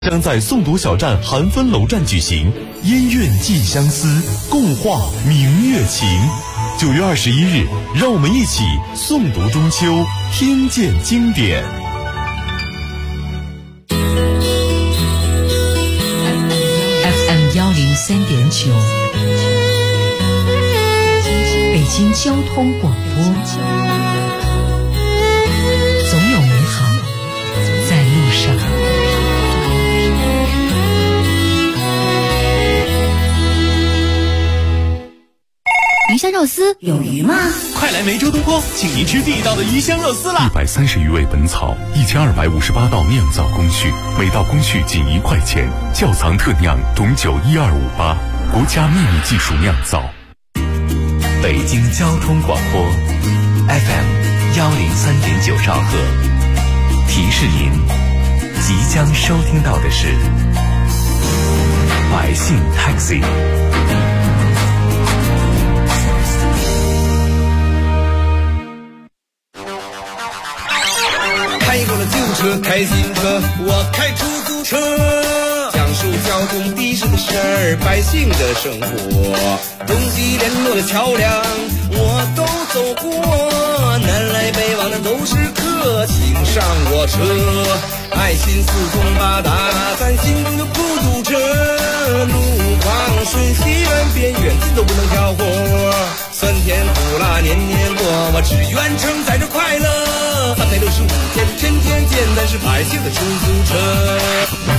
将在诵读小站韩芬楼站举行，音韵寄相思，共话明月情。9月21日，让我们一起诵读中秋，听见经典。 FM 103.9，北京交通广播，总有美好在路上。 鱼香肉丝有鱼吗？ 快来梅州东坡，请您吃地道的鱼香肉丝啦 ！130余味本草，1258道酿造工序，每道工序仅1块钱。窖藏特酿种酒12588，国家秘密技术酿造。 北京交通广播 FM 103.9兆赫，提示您即将收听到的是百姓 Taxi。 开过了救护车，开新车，我开出租车，讲述交通的士的事儿，百姓的生活，东西联络的桥梁我都走过，南来北往的都是客，请上我车，爱心四通八达，咱心中的孤独车，路况瞬息万变，远近都不能挑活，酸甜苦辣年年过，我只愿承载着快乐，365天天天见，咱是百姓的出租车。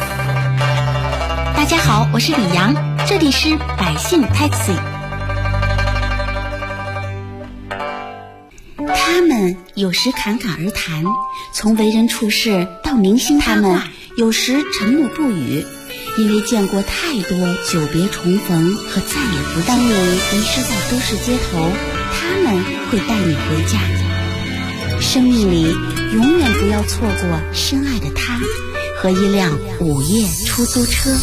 大家好，我是李阳，这里是百姓 Taxi。 他们有时侃侃而谈，从为人处事到明星他们有时沉默不语，因为见过太多久别重逢和再也不见。当你迷失在都市街头，他们会带你回家。生命里永远不要错过深爱的他和一辆午夜出租车。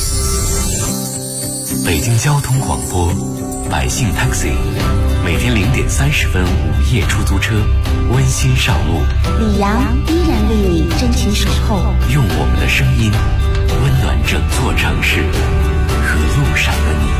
北京交通广播百姓 Taxi， 每天0点30分午夜出租车温馨上路， 李阳依然为你真情守候， 用我们的声音温暖整座城市和路上的你。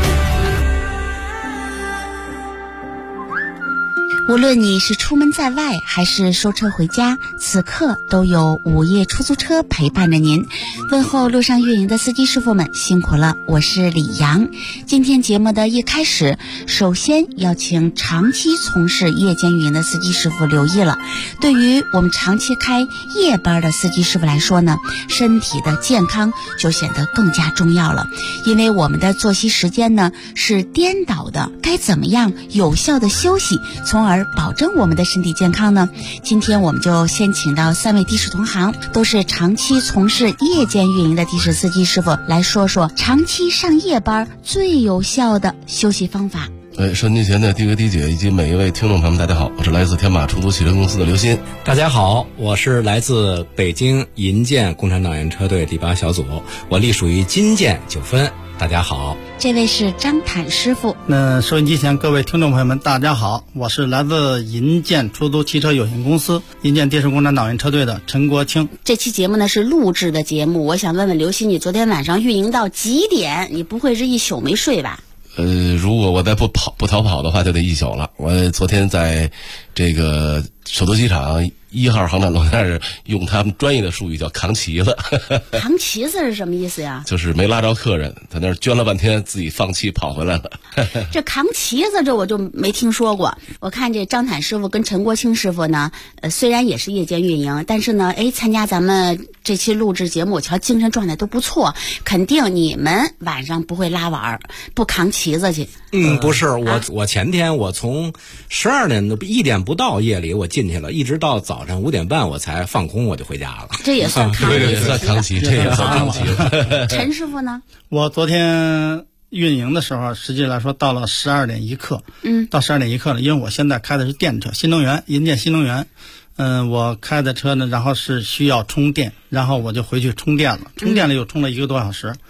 无论你是出门在外还是收车回家，此刻都有午夜出租车陪伴着您。问候路上运营的司机师傅们辛苦了，我是李阳。今天节目的一开始，首先要请长期从事夜间运营的司机师傅留意了。对于我们长期开夜班的司机师傅来说呢，身体的健康就显得更加重要了，因为我们的作息时间呢是颠倒的，该怎么样有效的休息，从而保证我们的身体健康呢？今天我们就先请到3位的士同行，都是长期从事夜间运营的的士司机师傅，来说说长期上夜班最有效的休息方法。 收音机前的的哥的姐以及每一位听众朋友们，大家好，我是来自天马出租汽车公司的刘鑫。 大家好，我是来自北京银建共产党员车队第8小组，我隶属于金建9分。大家好， 这位是张坦师傅。 收音机前各位听众朋友们，大家好，我是来自银建出租汽车有限公司银建的士共产党员车队的陈国清。 这期节目呢是录制的节目，我想问问刘鑫，你昨天晚上运营到几点？你不会是一宿没睡吧？ 如果我再不逃跑的话，就得一宿了。我昨天在这个首都机场1号航站楼那儿，用他们专业的术语叫扛旗子。 扛旗子是什么意思呀？ 就是没拉着客人，在那儿捐了半天，自己放弃跑回来了。 这扛旗子这我就没听说过。我看这张坦师傅跟陈国清师傅呢，虽然也是夜间运营，但是呢，参加咱们这期录制节目，我瞧精神状态都不错，肯定你们晚上不会拉碗不扛旗子去。 不是，我前天我从12点1点不到夜里我进去了，一直到早上5点半我才放空，我就回家了。 这也算扛旗， 对，也算扛旗，这也算扛旗。 陈师傅呢？我昨天运营的时候，实际来说到了12点一刻，到12点一刻了，因为我现在开的是电车，新能源，银建新能源。我开的车呢，然后是需要充电，然后我就回去充电了，充电了又充了1个多小时。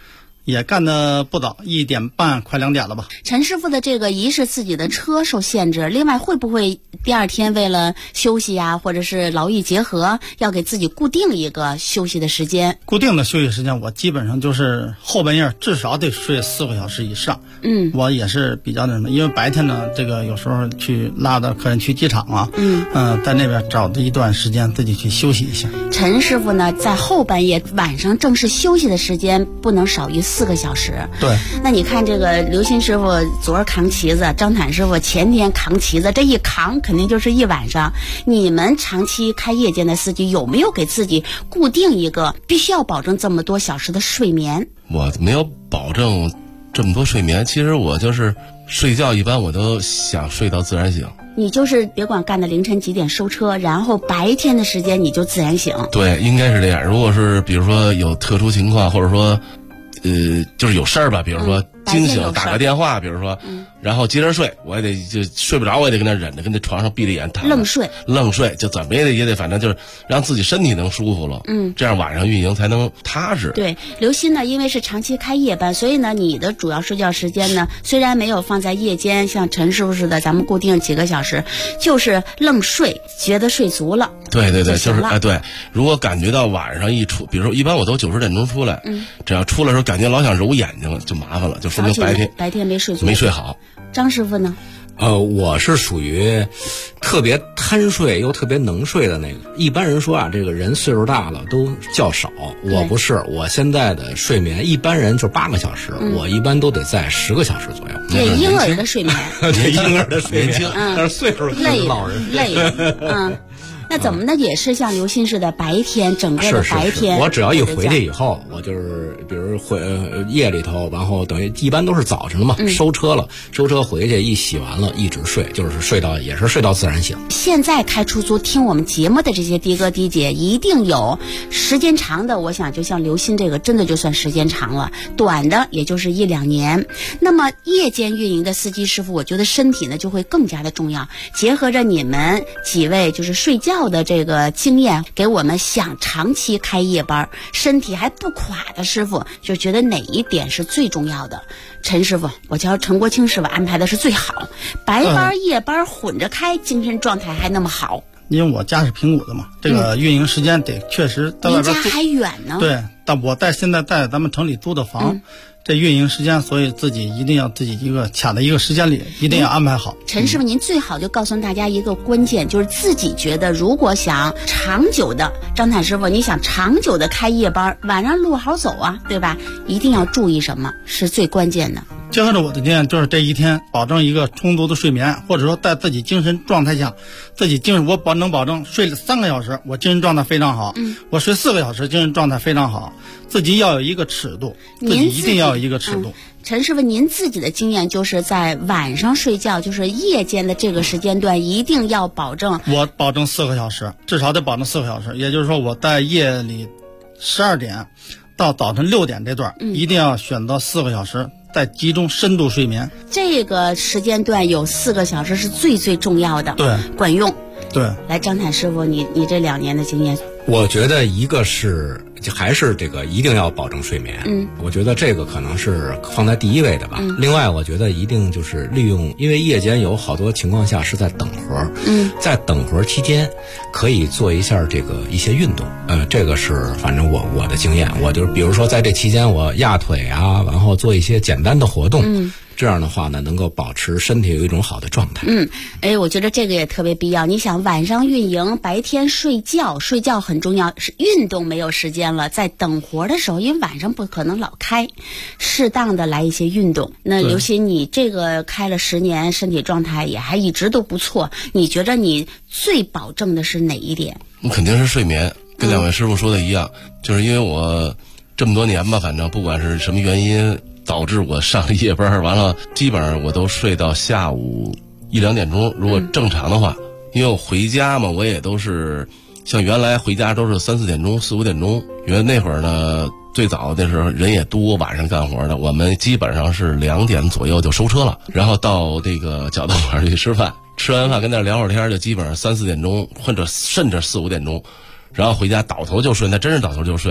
也干得不早，1点半快2点了吧。 陈师傅的这个一是自己的车受限制，另外会不会第二天为了休息呀，或者是劳逸结合，要给自己固定一个休息的时间？ 固定的休息时间，我基本上就是后半夜至少得睡4个小时以上。我也是比较那什么，因为白天呢，这个有时候去拉的客人去机场啊，在那边找的一段时间自己去休息一下。 陈师傅呢，在后半夜晚上正式休息的时间不能少于4个小时。 对， 那你看这个刘鑫师傅昨儿扛旗子，张坦师傅前天扛旗子，这一扛肯定就是一晚上。你们长期开夜间的司机有没有给自己固定一个必须要保证这么多小时的睡眠？ 我没有保证这么多睡眠，其实我就是睡觉一般我都想睡到自然醒。 你就是别管干到凌晨几点收车，然后白天的时间你就自然醒。 对，应该是这样。如果是比如说有特殊情况，或者说就是有事儿吧，比如说惊醒打个电话，比如说然后接着睡，我也得就睡不着，我也得跟那忍着，跟那床上闭着眼躺愣睡， 就怎么也得反正就是让自己身体能舒服了，这样晚上运营才能踏实。 对，刘鑫呢，因为是长期开夜班，所以呢，你的主要睡觉时间呢，虽然没有放在夜间，像陈师傅似的，咱们固定几个小时，就是愣睡，觉得睡足了。 对，就是对。如果感觉到晚上一出，比如说一般我都90点钟出来，只要出来的时候感觉老想揉眼睛，就麻烦了，就说明白天没睡足， 没睡好。 张师傅呢？ 我是属于特别贪睡又特别能睡的那个。一般人说啊，这个人岁数大了都觉少，我不是。我现在的睡眠，一般人就8个小时，我一般都得在10个小时左右。 对，婴儿的睡眠， 对婴儿的睡眠，但是岁数累， 老人累，那怎么呢？也是像刘鑫似的，白天整个的白天， 我只要一回去以后，我就是比如夜里头，然后等于一般都是早晨嘛，收车回去一洗完了，一直睡，就是睡到自然醒。 现在开出租听我们节目的这些的哥的姐，一定有时间长的，我想就像刘鑫这个，真的就算时间长了，短的也就是1、2年。那么夜间运营的司机师傅，我觉得身体呢就会更加的重要。结合着你们几位就是睡觉的这个经验，给我们想长期开夜班身体还不垮的师傅，就觉得哪一点是最重要的？陈师傅，我瞧陈国清师傅安排的是最好，白班夜班混着开，精神状态还那么好。 因为我家是平谷的嘛，这个运营时间得确实到外边住， 您家还远呢。 对，但我现在在咱们城里租的房，这运营时间，所以自己一定要自己卡在一个时间里，一定要安排好。 陈师傅，您最好就告诉大家一个关键，就是自己觉得如果想长久的，张坦师傅，你想长久的开夜班，晚上路好走啊，对吧？一定要注意什么是最关键的？ 结合着我的经验，就是这一天保证一个充足的睡眠，或者说在自己精神状态下，我能保证睡了3个小时，我精神状态非常好。我睡4个小时，精神状态非常好。自己要有一个尺度，自己一定要有一个尺度。 陈师傅，您自己的经验就是在晚上睡觉，就是夜间的这个时间段，一定要保证。 我保证4个小时，至少得保证4个小时。也就是说，我在夜里12点到早晨6点这段，一定要选择4个小时。再集中深度睡眠， 这个时间段有4个小时是最重要的， 对， 管用。 对， 来，张坦师傅，你这2年的经验， 我觉得一个是还是这个一定要保证睡眠，我觉得这个可能是放在第一位的吧。另外，我觉得一定就是利用，因为夜间有好多情况下是在等活，在等活期间可以做一下一些运动，这个是反正我的经验，我就是比如说在这期间我压腿啊，然后做一些简单的活动。这样的话呢，能够保持身体有一种好的状态。 我觉得这个也特别必要。你想晚上运营，白天睡觉很重要，是运动没有时间了，在等活的时候，因为晚上不可能老开，适当的来一些运动。那刘鑫，你这个开了10年，身体状态也还一直都不错，你觉得你最保证的是哪一点？ 肯定是睡眠，跟2位师傅说的一样，就是因为我这么多年吧，反正不管是什么原因导致我上夜班，完了基本上我都睡到下午1、2点钟。如果正常的话，因为我回家嘛，我也都是像原来回家都是3、4点钟、4、5点钟。因为那会儿呢，最早那时候人也多，晚上干活的，我们基本上是2点左右就收车了，然后到这个饺子馆去吃饭，吃完饭跟那聊会儿天，就基本上3、4点钟，或者甚至4、5点钟，然后回家倒头就睡，那真是倒头就睡了。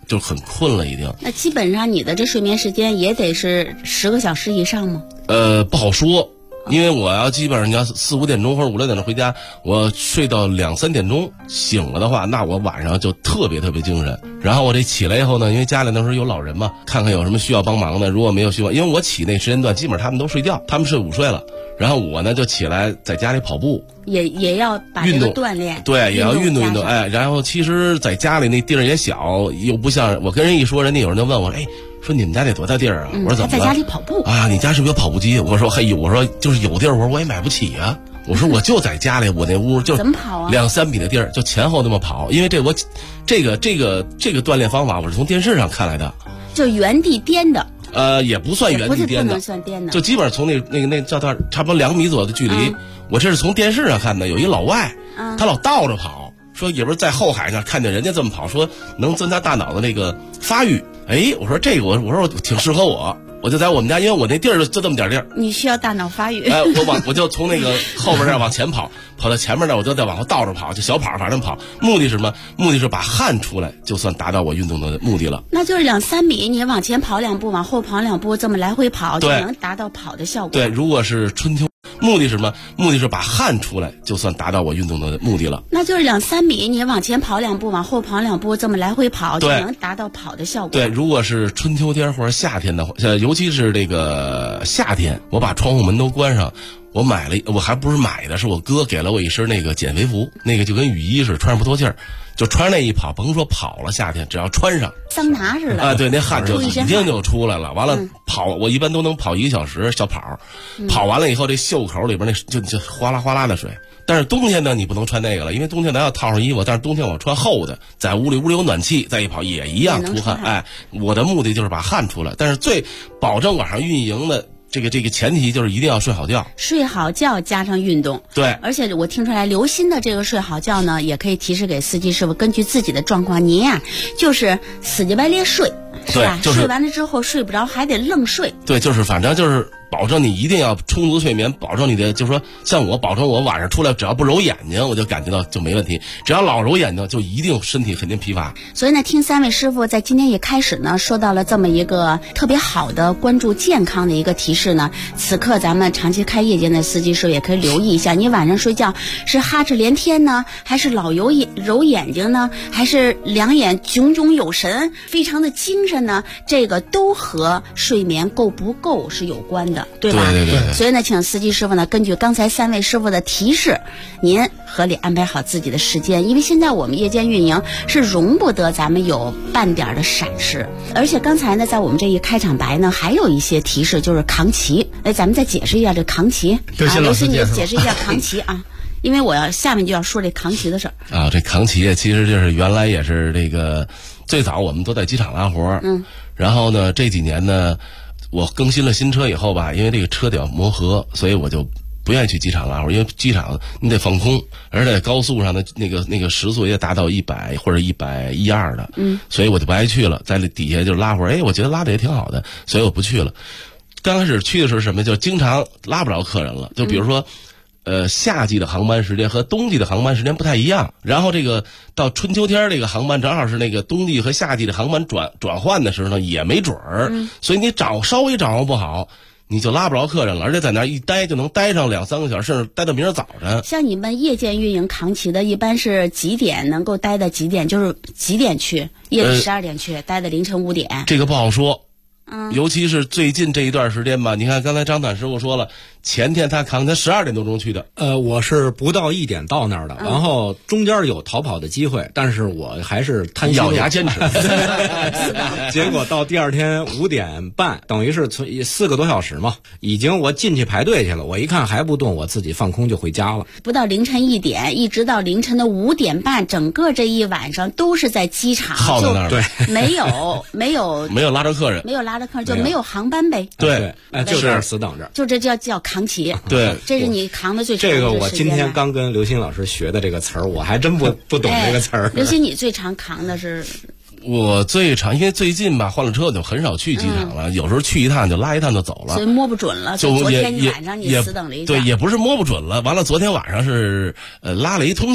就很困了已经。 那基本上你的这睡眠时间也得是10个小时以上吗？ 不好说。因为我要基本上你要4、5点钟或者5、6点钟回家，我睡到2、3点钟醒了的话，那我晚上就特别精神。然后我这起来以后呢，因为家里那时候有老人嘛，看看有什么需要帮忙的，如果没有需要，因为我起那时间段基本上他们都睡觉，他们睡午睡了，然后我呢就起来在家里跑步， 也要把这个锻炼， 对，也要运动。哎，然后其实在家里那地儿也小，又不像我跟人一说，人家有人就问我，说你们家得多大地儿啊？我说怎么了？ 在家里跑步啊？你家是不是有跑步机？我说嘿，我说就是有地儿，我说我也买不起啊。我说我就在家里，我那屋就怎么跑啊 ？2、3米的地儿，就前后那么跑。因为这个锻炼方法我是从电视上看来的， 就原地颠的。 也不算原地颠的， 不能算颠的， 就基本上从那叫它差不多2米左右的距离。我这是从电视上看的，有一老外，他老倒着跑。说也不是在后海上看见人家这么跑，说能增加大脑的那个发育。我说这个我说挺适合我就在我们家，因为我那地儿就这么点地儿。 你需要大脑发育。 我就从那个后边那儿往前跑到前面那儿，我就再往后倒着跑，就小跑反正跑。目的是什么？目的是把汗出来，就算达到我运动的目的了。 那就是2、3米，你往前跑2步，往后跑2步，这么来回跑，就能达到跑的效果。 对，如果是春秋。目的是什么？目的是把汗出来，就算达到我运动的目的了。 那就是2、3米，你往前跑2步，往后跑2步，这么来回跑，就能达到跑的效果。 对，如果是春秋天或者夏天的话，尤其是这个夏天，我把窗户门都关上。我买了，我还不是买的，是我哥给了我一身那个减肥服，那个就跟雨衣似的，穿上不透气儿，就穿那一跑，甭说跑了，夏天只要穿上， 桑拿似的啊，对，那汗就已经就出来了。完了跑，我一般都能跑1个小时小跑，跑完了以后这袖口里边那就哗啦哗啦的水。但是冬天呢，你不能穿那个了，因为冬天咱要套上衣服，但是冬天我穿厚的，在屋里有暖气，再一跑也一样出汗。我的目的就是把汗出来，但是最保证晚上运营的。这个前提就是一定要睡好觉， 睡好觉加上运动。 对， 而且我听出来刘鑫的这个睡好觉呢，也可以提示给司机师傅，根据自己的状况，您呀就是死乞白咧睡，是吧？睡完了之后睡不着，还得愣睡。 对，就是反正就是保证你一定要充足睡眠，保证你的就是说，像我保证我晚上出来只要不揉眼睛，我就感觉到就没问题。只要老揉眼睛，就一定身体肯定疲乏。 所以呢，听3位师傅在今天一开始呢，说到了这么一个特别好的关注健康的一个提示呢。此刻咱们长期开夜间的司机师傅也可以留意一下，你晚上睡觉是哈哧连天呢，还是老揉眼睛呢，还是两眼炯炯有神，非常的精神呢？这个都和睡眠够不够是有关的。对吧？ 对。 所以呢，请司机师傅呢，根据刚才3位师傅的提示，您合理安排好自己的时间，因为现在我们夜间运营是容不得咱们有半点的闪失。而且刚才呢，在我们这一开场白呢，还有一些提示，就是扛旗。咱们再解释一下这扛旗。刘鑫，你解释一下扛旗啊。因为我下面就要说这扛旗的事儿啊。这扛旗其实就是原来也是这个最早我们都在机场拉活，然后呢这几年呢。我更新了新车以后吧，因为这个车得要磨合，所以我就不愿意去机场拉活，因为机场你得放空，而且在高速上的那个时速也达到100或者112的，所以我就不爱去了，在底下就拉活，我觉得拉的也挺好的，所以我不去了。刚开始去的时候什么，就经常拉不着客人了，就比如说。夏季的航班时间和冬季的航班时间不太一样，然后这个到春秋天这个航班正好是那个冬季和夏季的航班转换的时候呢，也没准儿，所以你稍微掌握不好，你就拉不着客人了，而且在那一待就能待上2、3个小时，甚至待到明儿早晨。 像你们夜间运营扛旗的，一般是几点能够待到几点？就是几点去？夜里12点去，待到凌晨5点？ 这个不好说。尤其是最近这一段时间吧，你看刚才张坦师傅说了，前天他12点多钟去的， 我是不到1点到那儿的，然后中间有逃跑的机会，但是我还是贪心咬牙坚持， 结果到第二天5点半，等于是4个多小时嘛，已经我进去排队去了，我一看还不动，我自己放空就回家了。 不到凌晨1点，一直到凌晨的5点半，整个这一晚上都是在机场耗在那儿， 对， 没有拉着客人， 就没有航班呗。 对， 就这样死等着。 就这叫扛旗。 对， 这是你扛的最长的这个我今天刚跟刘鑫老师学的这个词儿，我还真不懂这个词儿。 刘鑫，你最常扛的是？ 我最长，因为最近吧换了车，我就很少去机场了，有时候去一趟就拉一趟就走了， 所以摸不准了。就昨天晚上你死等了一下， 对，也不是摸不准了。完了，昨天晚上是拉了一通县，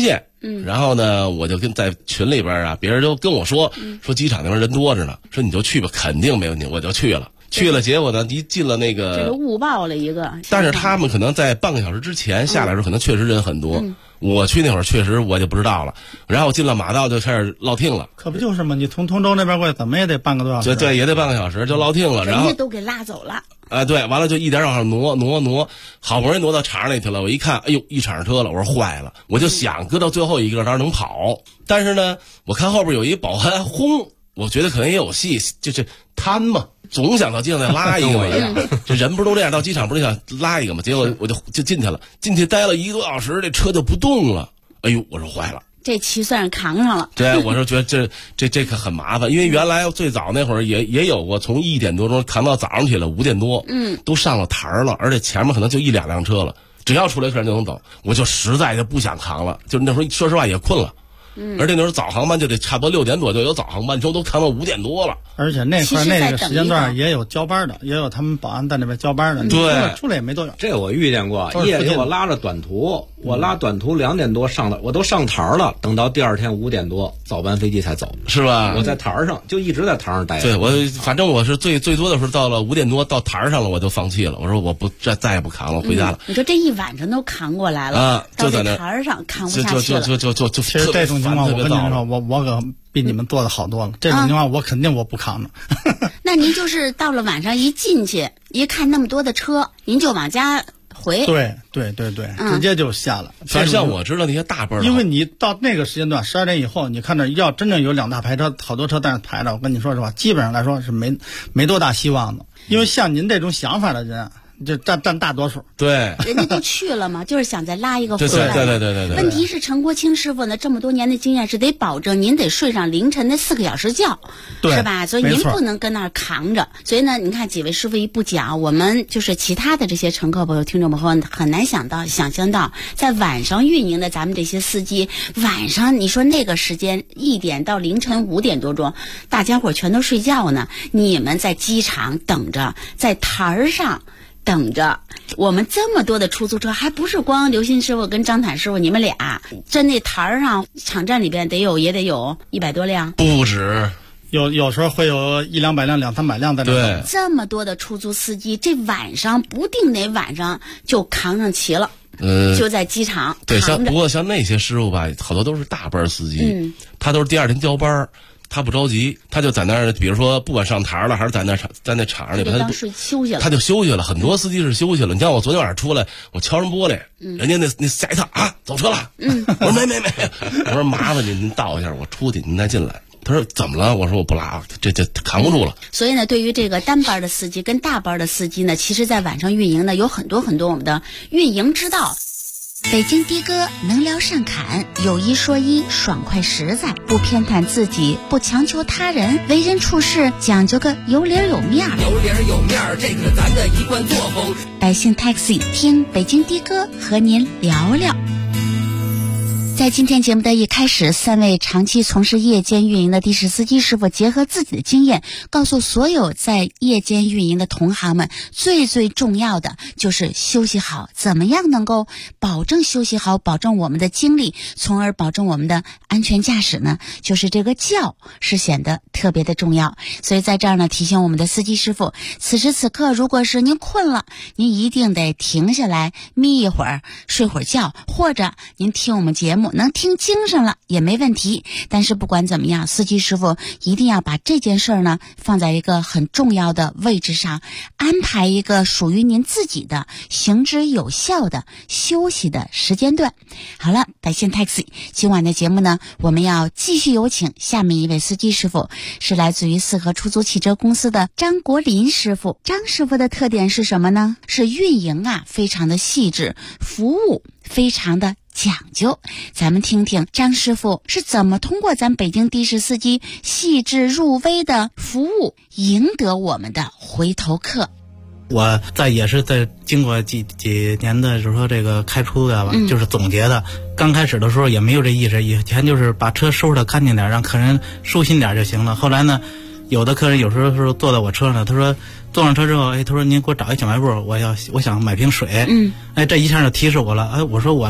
然后呢，我就在群里边啊，别人就跟我说，说机场那边人多着呢，说你就去吧，肯定没问题，我就去了。结果呢，一进了那个， 这个误报了一个。 但是他们可能在半个小时之前下来的时候，可能确实人很多。我去那会儿确实我就不知道了，然后我进了马道就开始落听了。 可不就是吗？你从通州那边过来，怎么也得半个多小时。 对，也得半个小时就落听了，然后人家都给拉走了。 对，完了就一点往上挪，好不容易挪到场里去了。我一看，哎呦，一场车了，我说坏了，我就想搁到最后一个那儿能跑，但是呢，我看后边有一保安轰，我觉得可能也有戏，就是贪嘛。总想到机场再拉一个嘛，这人不是都这样？到机场不是想拉一个嘛？结果我就进去了，进去待了1个多小时，这车就不动了。哎呦，我说坏了， 这期算是扛上了。 对，我说觉得这可很麻烦，因为原来最早那会儿也有过，从1点多钟扛到早上起来5点多，都上了台了，而且前面可能就1-2辆车了，只要出来客人就能走，我就实在就不想扛了，就那时候说实话也困了。而且那时候早航班就得差不多6点多就有早航班，都扛到5点多了。 而且那块那个时间段也有交班的，也有他们保安在那边交班的。 对， 出来也没多远。 这我遇见过，夜里我拉着短途，我拉短途2点多上的，我都上台了，等到第二天5点多早班飞机才走， 是吧？ 我在台上就一直在台上待着。 对，我反正我是最多的时候到了5点多到台上了，我就放弃了，我说我不再也不扛了，回家了。 你说这一晚上都扛过来了啊，就在那台上扛不下去了。 就其实这种情况我跟你说，我可比你们做的好多了。这种情况我肯定我不扛着。 那您就是到了晚上一进去一看那么多的车，您就往家回。 对，直接就下了。 反正像我知道那些大班， 因为你到那个时间段12点以后，你看着要真正有2大排车，好多车在那排着，我跟你说实话，基本上来说是没多大希望的。因为像您这种想法的人，就占大多数。 对， 人家都去了嘛，就是想再拉一个回来。 对。 问题是陈国清师傅呢，这么多年的经验是得保证您得睡上凌晨的4个小时觉，是吧？所以您不能跟那儿扛着。所以呢，你看几位师傅一不讲，我们就是其他的这些乘客朋友、听众朋友很难想象到，在晚上运营的咱们这些司机，晚上你说那个时间1点到凌晨5点多钟，大家伙全都睡觉呢，你们在机场等着，在台上等着，我们这么多的出租车，还不是光刘鑫师傅跟张坦师傅你们俩，在那台上场站里边也得有100多辆， 不止。 有时候会有100-200辆、200-300辆在那。 对， 这么多的出租司机，这晚上不定哪晚上就扛上旗了。就在机场对，不过像那些师傅吧，好多都是大班司机，他都是第二天交班。他不着急，他就在那儿，比如说不管上台了还是在那场上里边， 他就休息了。 他就休息了。很多司机是休息了。你像我昨天晚上出来，我敲人玻璃，人家那下一趟啊走车了，我说没，我说麻烦您倒一下，我出去您再进来。他说怎么了？我说我不拉，这扛不住了。 所以呢，对于这个单班的司机跟大班的司机呢，其实在晚上运营呢有很多我们的运营之道。北京的哥能聊善侃，有一说一，爽快实在，不偏袒自己，不强求他人，为人处事讲究个有理有面儿。 有理有面儿，这可是咱的一贯作风。 百姓 Taxi 听北京的哥和您聊聊。在今天节目的一开始，3位长期从事夜间运营的的士司机师傅结合自己的经验，告诉所有在夜间运营的同行们，最重要的就是休息好。怎么样能够保证休息好，保证我们的精力，从而保证我们的安全驾驶呢？就是这个觉是显得特别的重要。所以在这儿呢，提醒我们的司机师傅，此时此刻如果是您困了，您一定得停下来眯一会儿，睡会儿觉，或者您听我们节目能听精神了也没问题。但是不管怎么样，司机师傅一定要把这件事儿呢放在一个很重要的位置上，安排一个属于您自己的行之有效的休息的时间段。好了，百姓 Taxi 今晚的节目呢，我们要继续有请下面一位司机师傅，是来自于四合出租汽车公司的张国林师傅。张师傅的特点是什么呢？是运营非常的细致，服务非常的讲究。咱们听听张师傅是怎么通过咱北京的士司机细致入微的服务，赢得我们的回头客。 我也是在经过几年的就是说这个开出的吧，就是总结的。刚开始的时候也没有这意识，以前就是把车收拾的干净点，让客人舒心点就行了。后来呢，有的客人有时候是坐在我车上，他说坐上车之后，他说您给我找一小卖部，我想买瓶水。这一下就提示我了。我说我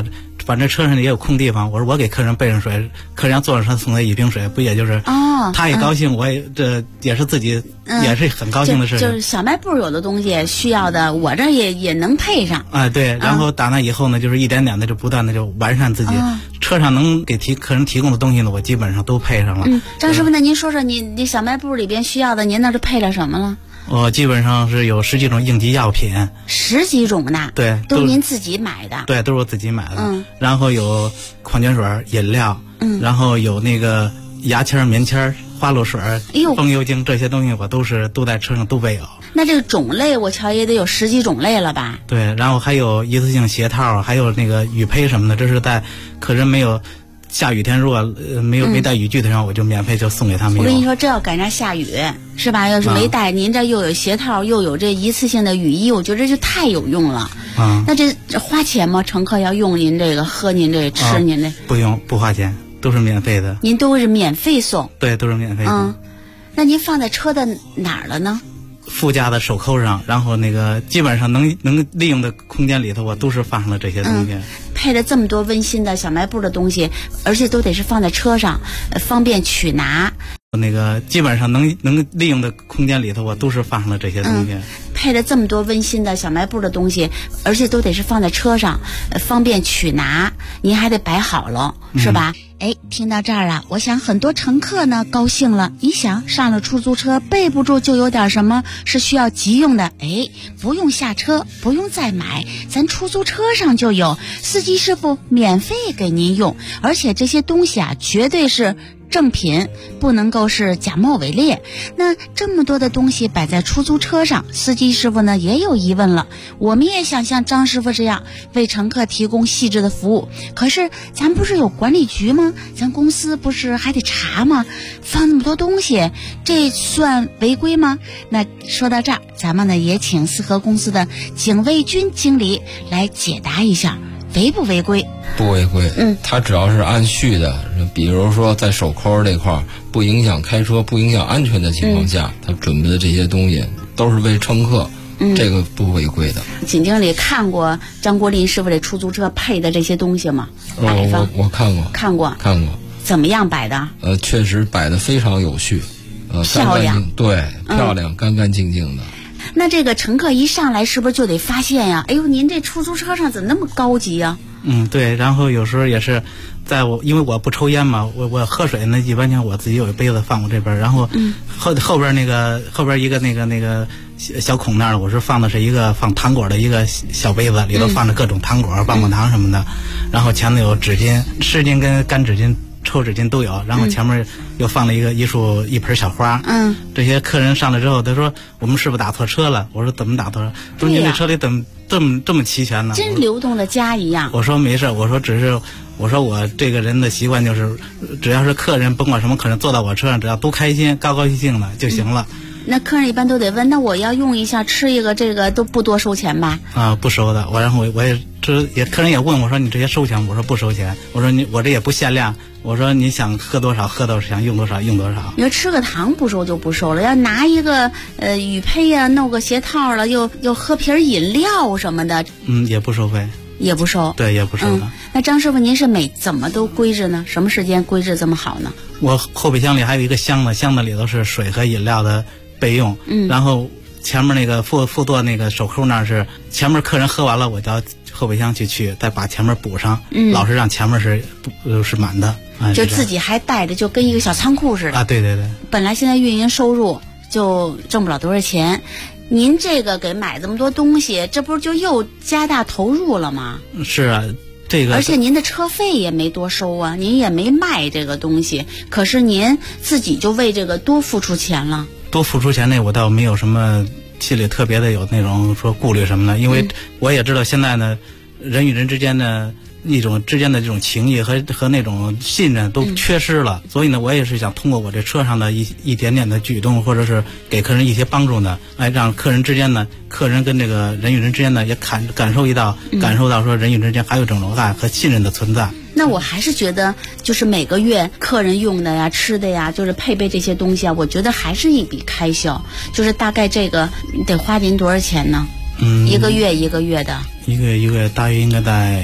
反正车上也有空地方，我说我给客人备上水，客人要坐上车送他一瓶水，不也就是他也高兴，我也这也是自己也是很高兴的事情。 就是小卖部有的东西需要的，我这也能配上啊。对，然后打那以后呢，就是一点点的就不断的就完善自己。车上能给客人提供的东西呢，我基本上都配上了。 张师傅，那您说说你小卖部里边需要的，您那都配了什么了？ 我基本上是有10几种应急药品 ，10几种呢？ 对， 都是您自己买的。 对，都是我自己买的。然后有矿泉水、饮料，然后有那个牙签、棉签、花露水、风油精，这些东西我都在车上都备有。 那这个种类我瞧也得有10几种类了吧？ 对，然后还有一次性鞋套，还有那个雨披什么的，这是在客人没有下雨天，如果没带雨具的时候，我就免费就送给他们。 我跟你说，这要赶上下雨是吧？要是没带，您这又有鞋套，又有这一次性的雨衣，我觉得这就太有用了。那这花钱吗？乘客要用您这个，喝您这，吃您这？ 不用，不花钱，都是免费的。 您都是免费送？ 对，都是免费的。 那您放在车的哪儿了呢？ 副驾的手扣上，然后那个基本上能利用的空间里头，我都是放上了这些东西。 配了这么多温馨的小卖部的东西，而且都得是放在车上，方便取拿。 那个基本上能利用的空间里头，我都是放上了这些东西。 配了这么多温馨的小卖部的东西，而且都得是放在车上，方便取拿。您还得摆好了，是吧？听到这儿啊，我想很多乘客呢高兴了。你想上了出租车，备不住就有点什么是需要急用的，不用下车，不用再买，咱出租车上就有，司机师傅免费给您用，而且这些东西啊，绝对是正品，不能够是假冒伪劣。那这么多的东西摆在出租车上，司机师傅呢也有疑问了。我们也想像张师傅这样为乘客提供细致的服务，可是咱不是有管理局吗？咱公司不是还得查吗？放那么多东西，这算违规吗？那说到这儿，咱们呢也请四合公司的景卫军经理来解答一下，违不违规？ 不违规，它只要是按序的，比如说在手扣这块不影响开车、不影响安全的情况下，他准备的这些东西都是为乘客，这个不违规的。 景经理看过张国林师傅这出租车配的这些东西吗？ 我看过， 怎么样摆的？ 确实摆的非常有序， 漂亮， 对，漂亮，干干净净的。 那这个乘客一上来是不是就得发现呀？哎呦，您这出租车上怎么那么高级呀？ 对，然后有时候也是因为我不抽烟嘛，我喝水呢，一般情我自己有一杯子放我这边，然后后边一个那个小孔那儿，我是放的是一个放糖果的一个小杯子，里头放着各种糖果、棒棒糖什么的，然后前头有纸巾、湿巾跟干纸巾、抽纸巾都有，然后前面又放了一盆小花。这些客人上来之后，他说我们是不是打错车了？我说怎么打错车？说你这车里怎么这么齐全呢？ 真流动的家一样。 我说没事，我说我这个人的习惯就是，只要是客人，甭管什么客人坐到我车上，只要都开心、高高兴兴的就行了。 那客人一般都得问，那我要用一下吃一个，这个都不多收钱吧？ 不收的。然后我也客人也问我说你这些收钱？我说不收钱。我说我这也不限量。我说你想喝多少喝多少，想用多少用多少。 你说吃个糖不收就不收了，要拿一个雨披呀，弄个鞋套了，又喝瓶饮料什么的， 也不收费。 也不收。 对，也不收的。 那张师傅您是怎么都规制呢？什么时间规制这么好呢？ 我后备箱里还有一个箱子，箱子里头是水和饮料的备用。然后前面那个副座那个手扣那是前面客人喝完了，我到后备箱去再把前面补上。老是让前面是满的。 就自己还带着，就跟一个小仓库似的。 对对对。 本来现在运营收入就挣不了多少钱，您这个给买这么多东西，这不是就又加大投入了吗？ 是啊，这个。 而且您的车费也没多收啊，您也没卖这个东西，可是您自己就为这个多付出钱了。 多付出钱那我倒没有什么心里特别的有那种说顾虑什么的，因为我也知道现在呢，人与人之间的一种之间的这种情谊和那种信任都缺失了，所以呢，我也是想通过我这车上的一点点的举动，或者是给客人一些帮助呢，让客人之间呢，客人跟这个人与人之间呢，也感受到说人与人之间还有这种爱和信任的存在。 那我还是觉得，就是每个月客人用的呀、吃的呀，就是配备这些东西啊，我觉得还是一笔开销。就是大概这个得花您多少钱呢？一个月的。 一个月大约应该在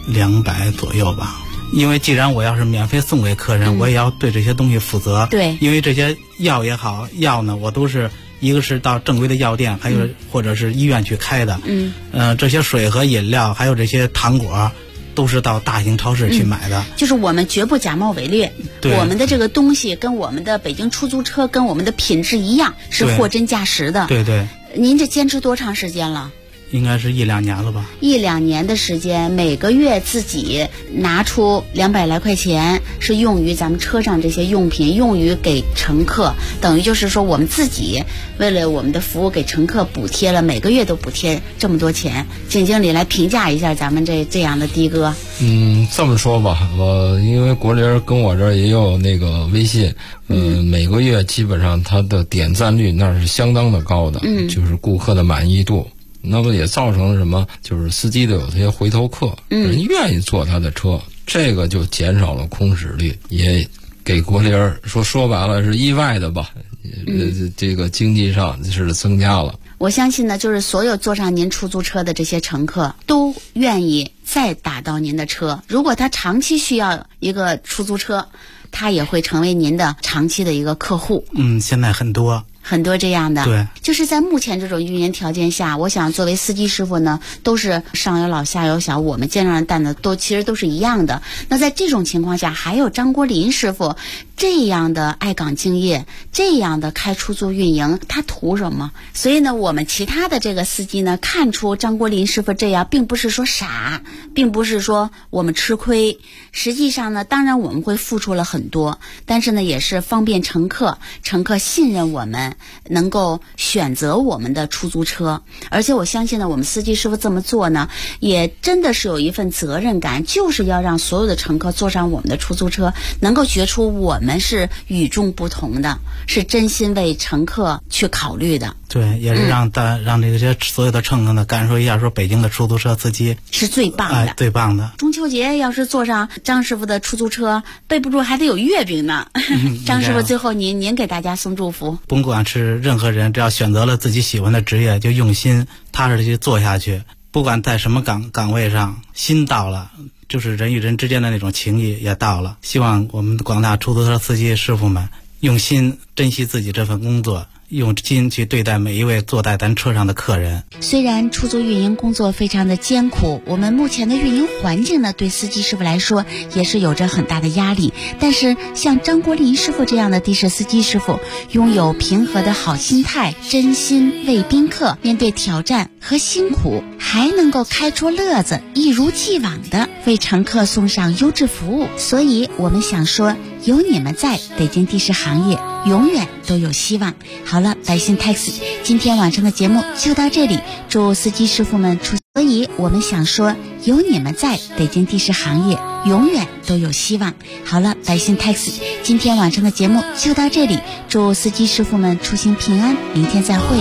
200左右吧。因为既然我要是免费送给客人，我也要对这些东西负责。 对， 因为这些药也好，药呢我都是一个是到正规的药店，还有或者是医院去开的。这些水和饮料还有这些糖果都是到大型超市去买的。 就是我们绝不假冒伪劣，我们的这个东西跟我们的北京出租车跟我们的品质一样，是货真价实的。 对对。 您这坚持多长时间了？ 应该是1-2年了吧 ，1-2年的时间，每个月自己拿出200来块钱，是用于咱们车上这些用品，用于给乘客，等于就是说我们自己为了我们的服务给乘客补贴了，每个月都补贴这么多钱。景经理来评价一下咱们这样的的哥。 这么说吧，我因为国林跟我这儿也有那个微信，每个月基本上它的点赞率那是相当的高的，就是顾客的满意度。那么也造成了什么？就是司机的有些回头客，人愿意坐他的车，这个就减少了空驶率，也给国林说白了是意外的吧，这个经济上是增加了。 我相信呢，就是所有坐上您出租车的这些乘客都愿意再打到您的车。如果他长期需要一个出租车，他也会成为您的长期的一个客户。 现在很多这样的。 对， 就是在目前这种运营条件下，我想作为司机师傅呢，都是上有老下有小，我们肩上的担子其实都是一样的。那在这种情况下，还有张国林师傅这样的爱岗敬业，这样的开出租运营，他图什么？所以呢，我们其他的这个司机呢，看出张国林师傅这样，并不是说傻，并不是说我们吃亏。实际上呢，当然我们会付出了很多，但是呢，也是方便乘客信任我们，能够选择我们的出租车。而且我相信呢，我们司机师傅这么做呢，也真的是有一份责任感，就是要让所有的乘客坐上我们的出租车，能够觉出我们是与众不同的，是真心为乘客去考虑的。 对，也是让这些所有的乘客呢感受一下，说北京的出租车司机是最棒的， 最棒的。 中秋节要是坐上张师傅的出租车，备不住还得有月饼呢。张师傅，最后您给大家送祝福。 甭管是任何人，只要选择了自己喜欢的职业，就用心踏实的去做下去。不管在什么岗位上，心到了，就是人与人之间的那种情谊也到了。希望我们广大出租车司机师傅们用心珍惜自己这份工作，用心去对待每一位坐在咱车上的客人。 虽然出租运营工作非常的艰苦，我们目前的运营环境呢，对司机师傅来说也是有着很大的压力，但是像张国林师傅这样的的士司机师傅，拥有平和的好心态，真心为宾客，面对挑战和辛苦还能够开出乐子，一如既往的为乘客送上优质服务。所以我们想说，有你们在，北京的士行业永远都有希望。好了，百姓 taxi 今天晚上的节目就到这里，祝司机师傅们出。所以我们想说，有你们在，北京的士行业永远都有希望。好了，百姓 taxi 今天晚上的节目就到这里，祝司机师傅们出行平安，明天再会。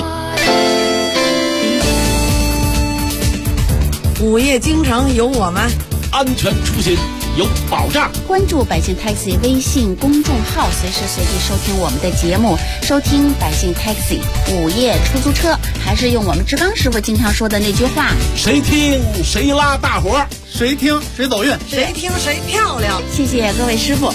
午夜京城有我们， 安全出行有保障。 关注百姓 taxi 微信公众号，随时随地收听我们的节目，收听百姓 taxi 午夜出租车。还是用我们志刚师傅经常说的那句话， 谁听谁拉大伙， 谁听谁走运， 谁听谁漂亮。 谢谢各位师傅。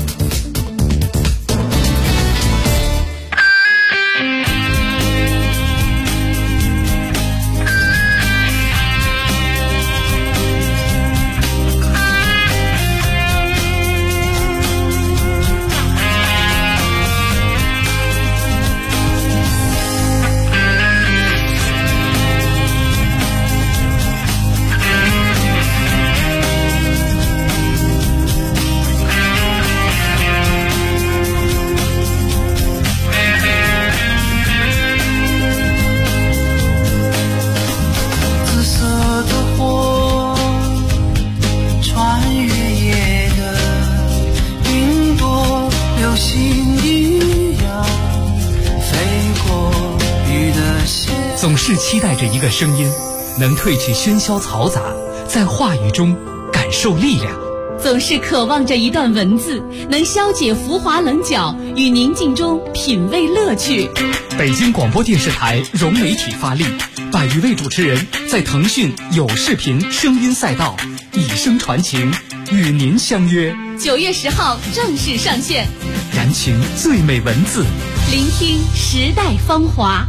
总是期待着一个声音，能褪去喧嚣嘈杂，在话语中感受力量。 总是渴望着一段文字，能消解浮华棱角，与宁静中品味乐趣。 北京广播电视台融媒体发力，100余位主持人在腾讯有视频声音赛道以声传情，与您相约 9月10号正式上线， 燃情最美文字， 聆听时代芳华。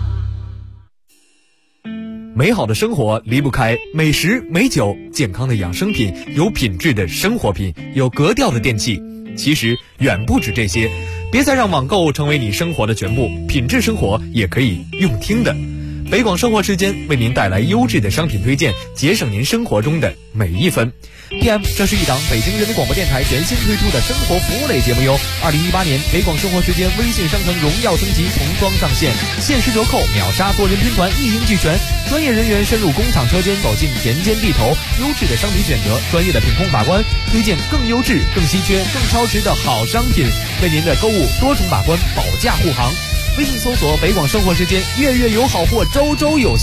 美好的生活离不开美食美酒，健康的养生品，有品质的生活品，有格调的电器。其实远不止这些，别再让网购成为你生活的全部，品质生活也可以用听的。北广生活时间为您带来优质的商品推荐，节省您生活中的每一分。PM， 这是一档北京人民广播电台全新推出的生活服务类节目哟。2018年北广生活时间微信商城荣耀升级，童装上线，限时折扣，秒杀多人拼团，一应俱全。专业人员深入工厂车间，走进田间地头，优质的商品选择，专业的品控把关，推荐更优质、更稀缺、更超值的好商品，为您的购物多重把关，保驾护航。微信搜索北广生活时间，月月有好货，周周有